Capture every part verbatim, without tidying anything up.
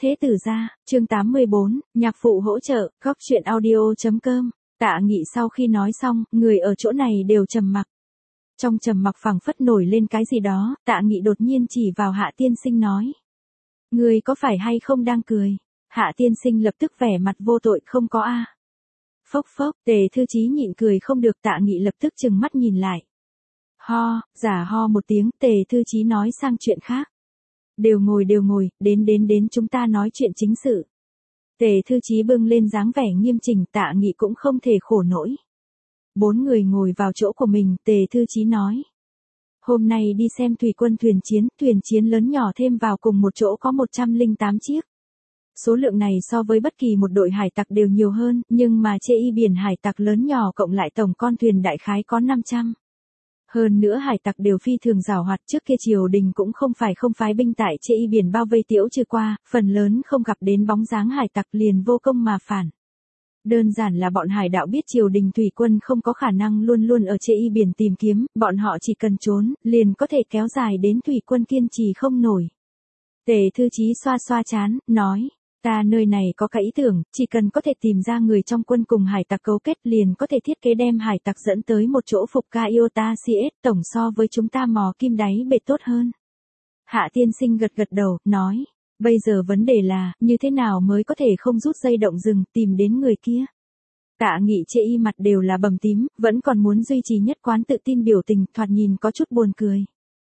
Thế tử gia, chương tám mươi bốn, nhạc phụ hỗ trợ, góc truyện audio.com. Tạ Nghị sau khi nói xong, người ở chỗ này đều trầm mặc. Trong trầm mặc phảng phất nổi lên cái gì đó, Tạ Nghị đột nhiên chỉ vào Hạ Tiên Sinh nói. Người có phải hay không đang cười? Hạ Tiên Sinh lập tức vẻ mặt vô tội, không có a. Phốc phốc, Tề Thư Chí nhịn cười không được, Tạ Nghị lập tức trừng mắt nhìn lại. Ho, giả ho một tiếng, Tề Thư Chí nói sang chuyện khác. Đều ngồi đều ngồi, đến đến đến chúng ta nói chuyện chính sự. Tề Thư Chí bưng lên dáng vẻ nghiêm chỉnh, Tạ Nghị cũng không thể khổ nổi. Bốn người ngồi vào chỗ của mình, Tề Thư Chí nói. Hôm nay đi xem thủy quân thuyền chiến, thuyền chiến lớn nhỏ thêm vào cùng một chỗ có một trăm lẻ tám chiếc. Số lượng này so với bất kỳ một đội hải tặc đều nhiều hơn, nhưng mà chê y biển hải tặc lớn nhỏ cộng lại tổng con thuyền đại khái có năm trăm. Hơn nữa hải tặc đều phi thường giàu hoạt, trước kia triều đình cũng không phải không phái binh tại chê y biển bao vây Tiễu Trừ qua, phần lớn không gặp đến bóng dáng hải tặc liền vô công mà phản. Đơn giản là bọn hải đạo biết triều đình thủy quân không có khả năng luôn luôn ở chê y biển tìm kiếm, bọn họ chỉ cần trốn, liền có thể kéo dài đến thủy quân kiên trì không nổi. Tề Thư Chí xoa xoa chán, nói. Ta nơi này có cái ý tưởng, chỉ cần có thể tìm ra người trong quân cùng hải tặc cấu kết liền có thể thiết kế đem hải tặc dẫn tới một chỗ phục ca Iota xê ét, tổng so với chúng ta mò kim đáy bể tốt hơn. Hạ Tiên Sinh gật gật đầu, nói, bây giờ vấn đề là, như thế nào mới có thể không rút dây động rừng, tìm đến người kia. Tạ Nghị chê y mặt đều là bầm tím, vẫn còn muốn duy trì nhất quán tự tin biểu tình, thoạt nhìn có chút buồn cười.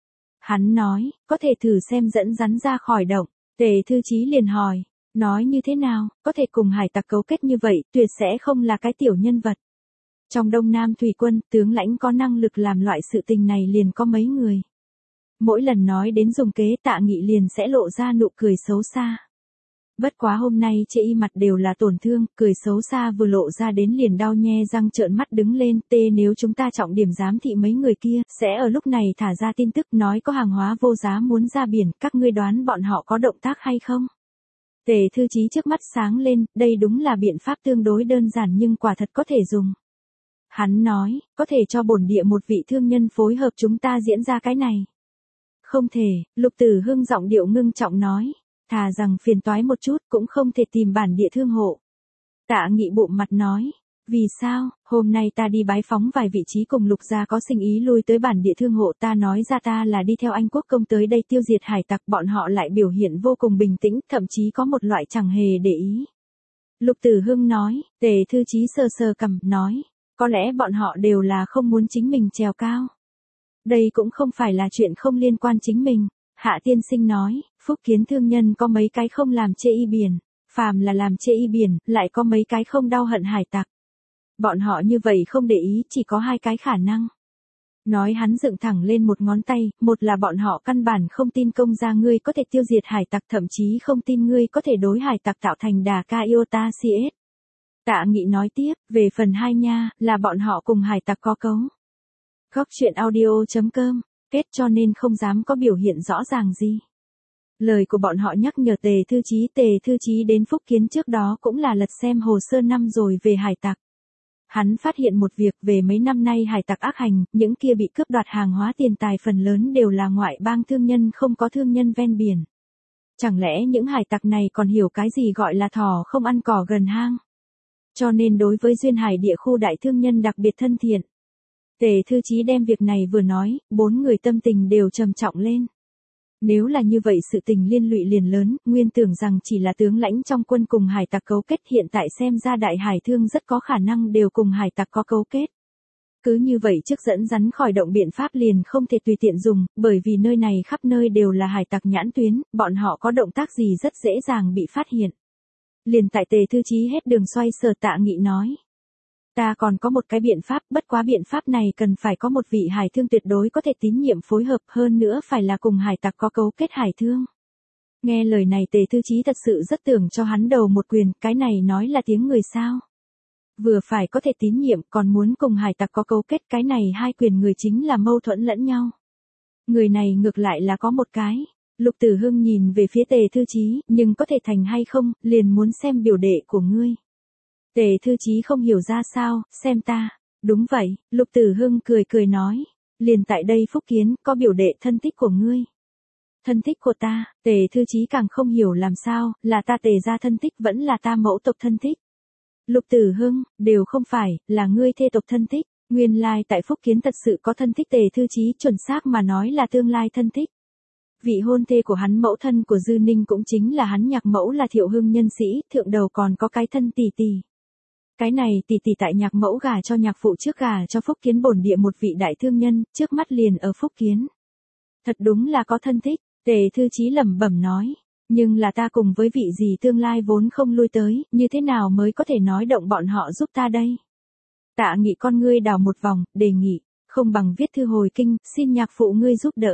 Hắn nói, có thể thử xem dẫn rắn ra khỏi động, Tề Thư Chí liền hỏi. Nói như thế nào, có thể cùng hải tặc cấu kết như vậy, tuyệt sẽ không là cái tiểu nhân vật. Trong Đông Nam thủy quân, tướng lãnh có năng lực làm loại sự tình này liền có mấy người. Mỗi lần nói đến dùng kế, Tạ Nghị liền sẽ lộ ra nụ cười xấu xa. Bất quá hôm nay chê y mặt đều là tổn thương, cười xấu xa vừa lộ ra đến liền đau nhe răng trợn mắt đứng lên, tê nếu chúng ta trọng điểm giám thị mấy người kia, sẽ ở lúc này thả ra tin tức nói có hàng hóa vô giá muốn ra biển, các ngươi đoán bọn họ có động tác hay không? Tề Thư Chí trước mắt sáng lên, đây đúng là biện pháp tương đối đơn giản nhưng quả thật có thể dùng. Hắn nói, có thể cho bổn địa một vị thương nhân phối hợp chúng ta diễn ra cái này. Không thể, Lục Tử Hưng giọng điệu ngưng trọng nói, thà rằng phiền toái một chút cũng không thể tìm bản địa thương hộ. Tạ Nghị bụng mặt nói, vì sao, hôm nay ta đi bái phóng vài vị trí cùng Lục gia có sinh ý lui tới bản địa thương hộ, ta nói ra ta là đi theo Anh quốc công tới đây tiêu diệt hải tặc, bọn họ lại biểu hiện vô cùng bình tĩnh, thậm chí có một loại chẳng hề để ý. Lục Tử Hưng nói, Tề Thư Chí sờ sờ cằm, nói, có lẽ bọn họ đều là không muốn chính mình trèo cao. Đây cũng không phải là chuyện không liên quan chính mình. Hạ Tiên Sinh nói, Phúc Kiến thương nhân có mấy cái không làm chê y biển, phàm là làm chê y biển, lại có mấy cái không đau hận hải tặc. Bọn họ như vậy không để ý, chỉ có hai cái khả năng. Nói hắn dựng thẳng lên một ngón tay, một là bọn họ căn bản không tin công gia ngươi có thể tiêu diệt hải tặc, thậm chí không tin ngươi có thể đối hải tặc tạo thành đà ca Iota xê ét. Tạ Nghị nói tiếp, về phần hai nha, là bọn họ cùng hải tặc có cấu. Góc truyện audio.com, kết cho nên không dám có biểu hiện rõ ràng gì. Lời của bọn họ nhắc nhở Tề Thư Chí, Tề Thư Chí đến Phúc Kiến trước đó cũng là lật xem hồ sơ năm rồi về hải tặc. Hắn phát hiện một việc về mấy năm nay hải tặc ác hành, những kia bị cướp đoạt hàng hóa tiền tài phần lớn đều là ngoại bang thương nhân không có thương nhân ven biển. Chẳng lẽ những hải tặc này còn hiểu cái gì gọi là thỏ không ăn cỏ gần hang? Cho nên đối với duyên hải địa khu đại thương nhân đặc biệt thân thiện. Tề Thư Chí đem việc này vừa nói, bốn người tâm tình đều trầm trọng lên. Nếu là như vậy sự tình liên lụy liền lớn, nguyên tưởng rằng chỉ là tướng lãnh trong quân cùng hải tặc cấu kết, hiện tại xem ra đại hải thương rất có khả năng đều cùng hải tặc có cấu kết. Cứ như vậy trước dẫn rắn khỏi động biện pháp liền không thể tùy tiện dùng, bởi vì nơi này khắp nơi đều là hải tặc nhãn tuyến, bọn họ có động tác gì rất dễ dàng bị phát hiện. Liền tại Tề Thư Chí hết đường xoay sở, Tạ Nghị nói. Ta còn có một cái biện pháp, bất quá biện pháp này cần phải có một vị hải thương tuyệt đối có thể tín nhiệm phối hợp, hơn nữa phải là cùng hải tặc có cấu kết hải thương. Nghe lời này Tề Thư Chí thật sự rất tưởng cho hắn đầu một quyền, cái này nói là tiếng người sao. Vừa phải có thể tín nhiệm, còn muốn cùng hải tặc có cấu kết, cái này hai quyền người chính là mâu thuẫn lẫn nhau. Người này ngược lại là có một cái. Lục Tử Hưng nhìn về phía Tề Thư Chí, nhưng có thể thành hay không, liền muốn xem biểu đệ của ngươi. Tề Thư Chí không hiểu ra sao, xem ta. Đúng vậy, Lục Tử Hưng cười cười nói. Liền tại đây Phúc Kiến, có biểu đệ thân thích của ngươi. Thân thích của ta, Tề Thư Chí càng không hiểu làm sao, là ta Tề gia thân thích vẫn là ta mẫu tộc thân thích. Lục Tử Hưng, đều không phải, là ngươi thê tộc thân thích, nguyên lai tại Phúc Kiến thật sự có thân thích Tề Thư Chí, chuẩn xác mà nói là tương lai thân thích. Vị hôn thê của hắn mẫu thân của Dư Ninh cũng chính là hắn nhạc mẫu là Thiệu Hưng nhân sĩ, thượng đầu còn có cái thân tỷ tỷ. Cái này tỷ tỷ tại nhạc mẫu gả cho nhạc phụ trước gả cho Phúc Kiến bổn địa một vị đại thương nhân, trước mắt liền ở Phúc Kiến. Thật đúng là có thân thích, Tề Thư Chí lẩm bẩm nói. Nhưng là ta cùng với vị gì tương lai vốn không lui tới, như thế nào mới có thể nói động bọn họ giúp ta đây? Tạ Nghị con ngươi đào một vòng, đề nghị, không bằng viết thư hồi kinh, xin nhạc phụ ngươi giúp đỡ.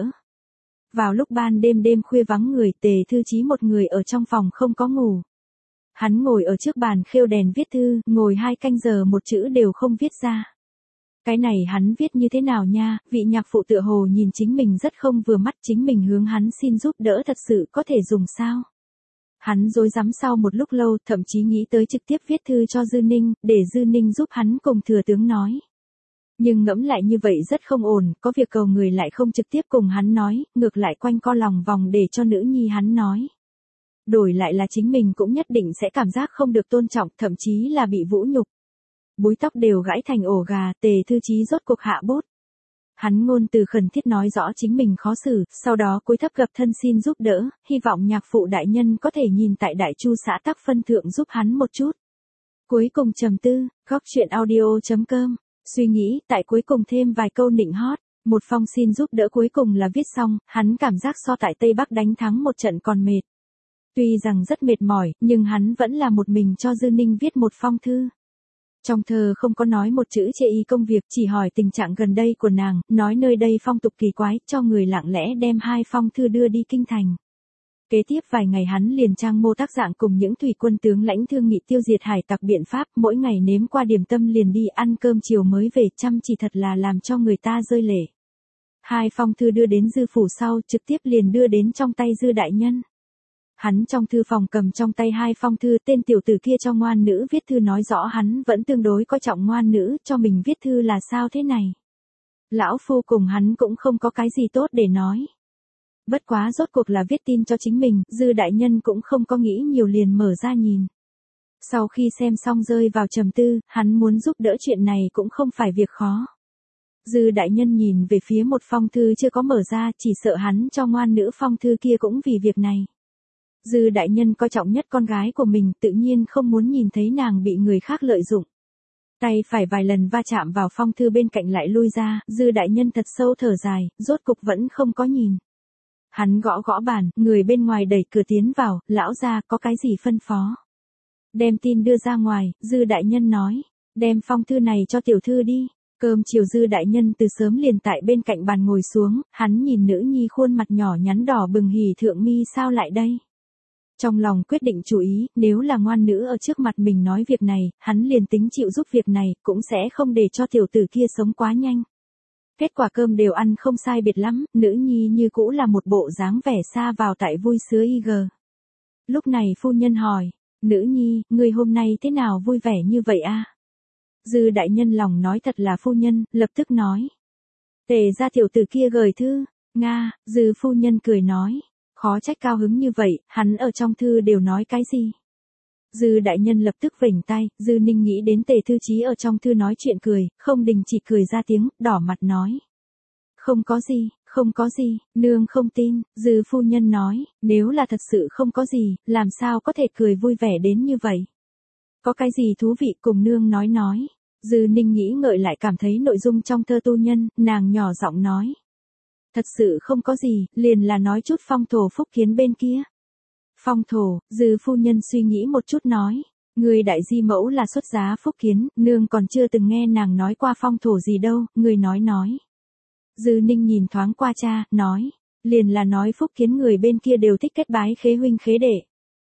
Vào lúc ban đêm đêm khuya vắng người, Tề Thư Chí một người ở trong phòng không có ngủ. Hắn ngồi ở trước bàn khêu đèn viết thư, ngồi hai canh giờ một chữ đều không viết ra. Cái này hắn viết như thế nào nha, vị nhạc phụ tựa hồ nhìn chính mình rất không vừa mắt, chính mình hướng hắn xin giúp đỡ thật sự có thể dùng sao. Hắn rối rắm sau một lúc lâu, thậm chí nghĩ tới trực tiếp viết thư cho Dư Ninh, để Dư Ninh giúp hắn cùng thừa tướng nói. Nhưng ngẫm lại như vậy rất không ổn, có việc cầu người lại không trực tiếp cùng hắn nói, ngược lại quanh co lòng vòng để cho nữ nhi hắn nói. Đổi lại là chính mình cũng nhất định sẽ cảm giác không được tôn trọng, thậm chí là bị vũ nhục. Búi tóc đều gãy thành ổ gà, Tề Thư Chí rốt cuộc hạ bút. Hắn ngôn từ khẩn thiết nói rõ chính mình khó xử, sau đó cúi thấp gập thân xin giúp đỡ, hy vọng nhạc phụ đại nhân có thể nhìn tại Đại Chu xã Tắc Phân thượng giúp hắn một chút. Cuối cùng trầm tư, góc chuyện audio chấm com, suy nghĩ, tại cuối cùng thêm vài câu nịnh hót, một phong xin giúp đỡ cuối cùng là viết xong, hắn cảm giác so tại Tây Bắc đánh thắng một trận còn mệt. Tuy rằng rất mệt mỏi, nhưng hắn vẫn là một mình cho Dư Ninh viết một phong thư. Trong thơ không có nói một chữ chê y công việc, chỉ hỏi tình trạng gần đây của nàng, nói nơi đây phong tục kỳ quái, cho người lặng lẽ đem hai phong thư đưa đi kinh thành. Kế tiếp vài ngày hắn liền trang mô tác dạng cùng những thủy quân tướng lãnh thương nghị tiêu diệt hải tặc biện pháp, mỗi ngày nếm qua điểm tâm liền đi ăn cơm chiều mới về, chăm chỉ thật là làm cho người ta rơi lệ. Hai phong thư đưa đến Dư phủ sau, trực tiếp liền đưa đến trong tay Dư đại nhân. Hắn trong thư phòng cầm trong tay hai phong thư, tên tiểu tử kia cho ngoan nữ viết thư nói rõ hắn vẫn tương đối coi trọng ngoan nữ, cho mình viết thư là sao thế này. Lão phu cùng hắn cũng không có cái gì tốt để nói. Bất quá rốt cuộc là viết tin cho chính mình, Dư đại nhân cũng không có nghĩ nhiều liền mở ra nhìn. Sau khi xem xong rơi vào trầm tư, hắn muốn giúp đỡ chuyện này cũng không phải việc khó. Dư đại nhân nhìn về phía một phong thư chưa có mở ra, chỉ sợ hắn cho ngoan nữ phong thư kia cũng vì việc này. Dư đại nhân coi trọng nhất con gái của mình, tự nhiên không muốn nhìn thấy nàng bị người khác lợi dụng. Tay phải vài lần va chạm vào phong thư bên cạnh lại lui ra, Dư đại nhân thật sâu thở dài, rốt cục vẫn không có nhìn. Hắn gõ gõ bàn, người bên ngoài đẩy cửa tiến vào, lão gia có cái gì phân phó. Đem tin đưa ra ngoài, Dư đại nhân nói, đem phong thư này cho tiểu thư đi. Cơm chiều Dư đại nhân từ sớm liền tại bên cạnh bàn ngồi xuống, hắn nhìn nữ nhi khuôn mặt nhỏ nhắn đỏ bừng hỉ thượng mi sao lại đây. Trong lòng quyết định chú ý, nếu là ngoan nữ ở trước mặt mình nói việc này, hắn liền tính chịu giúp việc này, cũng sẽ không để cho tiểu tử kia sống quá nhanh. Kết quả cơm đều ăn không sai biệt lắm, nữ nhi như cũ là một bộ dáng vẻ xa vào tại vui sướng y gờ. Lúc này phu nhân hỏi, nữ nhi, người hôm nay thế nào vui vẻ như vậy a? Dư đại nhân lòng nói thật là phu nhân, lập tức nói. Tề ra tiểu tử kia gửi thư, Nga, Dư phu nhân cười nói. Khó trách cao hứng như vậy, hắn ở trong thư đều nói cái gì. Dư đại nhân lập tức vểnh tay, Dư Ninh nghĩ đến Tề Thư Chí ở trong thư nói chuyện cười, không đình chỉ cười ra tiếng, đỏ mặt nói. Không có gì, không có gì, nương không tin, Dư phu nhân nói, nếu là thật sự không có gì, làm sao có thể cười vui vẻ đến như vậy. Có cái gì thú vị cùng nương nói nói. Dư Ninh nghĩ ngợi lại cảm thấy nội dung trong thơ tu nhân, nàng nhỏ giọng nói. Thật sự không có gì, liền là nói chút phong thổ Phúc Kiến bên kia. Phong thổ, Dư phu nhân suy nghĩ một chút nói. Người đại di mẫu là xuất giá Phúc Kiến, nương còn chưa từng nghe nàng nói qua phong thổ gì đâu, người nói nói. Dư Ninh nhìn thoáng qua cha, nói. Liền là nói Phúc Kiến người bên kia đều thích kết bái khế huynh khế đệ.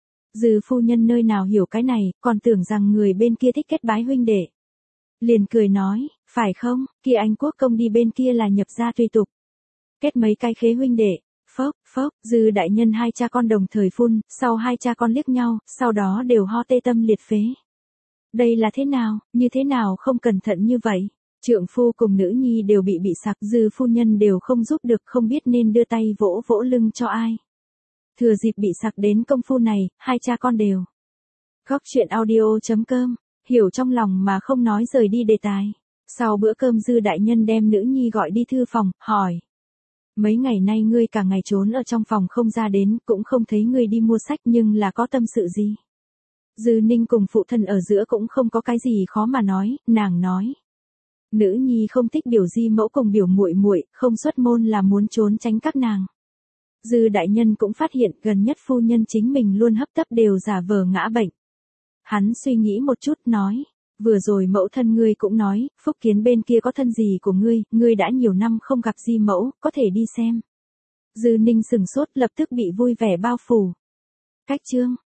Dư phu nhân nơi nào hiểu cái này, còn tưởng rằng người bên kia thích kết bái huynh đệ. Liền cười nói, phải không, kia Anh quốc công đi bên kia là nhập gia tùy tục. Kết mấy cái khế huynh đệ, phốc, phốc, Dư đại nhân hai cha con đồng thời phun, sau hai cha con liếc nhau, sau đó đều ho tê tâm liệt phế. Đây là thế nào, như thế nào không cẩn thận như vậy? Trượng phu cùng nữ nhi đều bị bị sặc, Dư phu nhân đều không giúp được, không biết nên đưa tay vỗ vỗ lưng cho ai. Thừa dịp bị sặc đến công phu này, hai cha con đều. Góc chuyện audio chấm com, hiểu trong lòng mà không nói, rời đi đề tài. Sau bữa cơm Dư đại nhân đem nữ nhi gọi đi thư phòng, hỏi. Mấy ngày nay ngươi cả ngày trốn ở trong phòng không ra đến, cũng không thấy ngươi đi mua sách, nhưng là có tâm sự gì? Dư Ninh cùng phụ thân ở giữa cũng không có cái gì khó mà nói, nàng nói. Nữ nhi không thích biểu di mẫu cùng biểu muội muội, không xuất môn là muốn trốn tránh các nàng. Dư đại nhân cũng phát hiện gần nhất phu nhân chính mình luôn hấp tấp đều giả vờ ngã bệnh. Hắn suy nghĩ một chút nói, vừa rồi mẫu thân ngươi cũng nói, Phúc Kiến bên kia có thân gì của ngươi, ngươi đã nhiều năm không gặp di mẫu, có thể đi xem. Dư Ninh sừng sốt lập tức bị vui vẻ bao phủ. Cách chương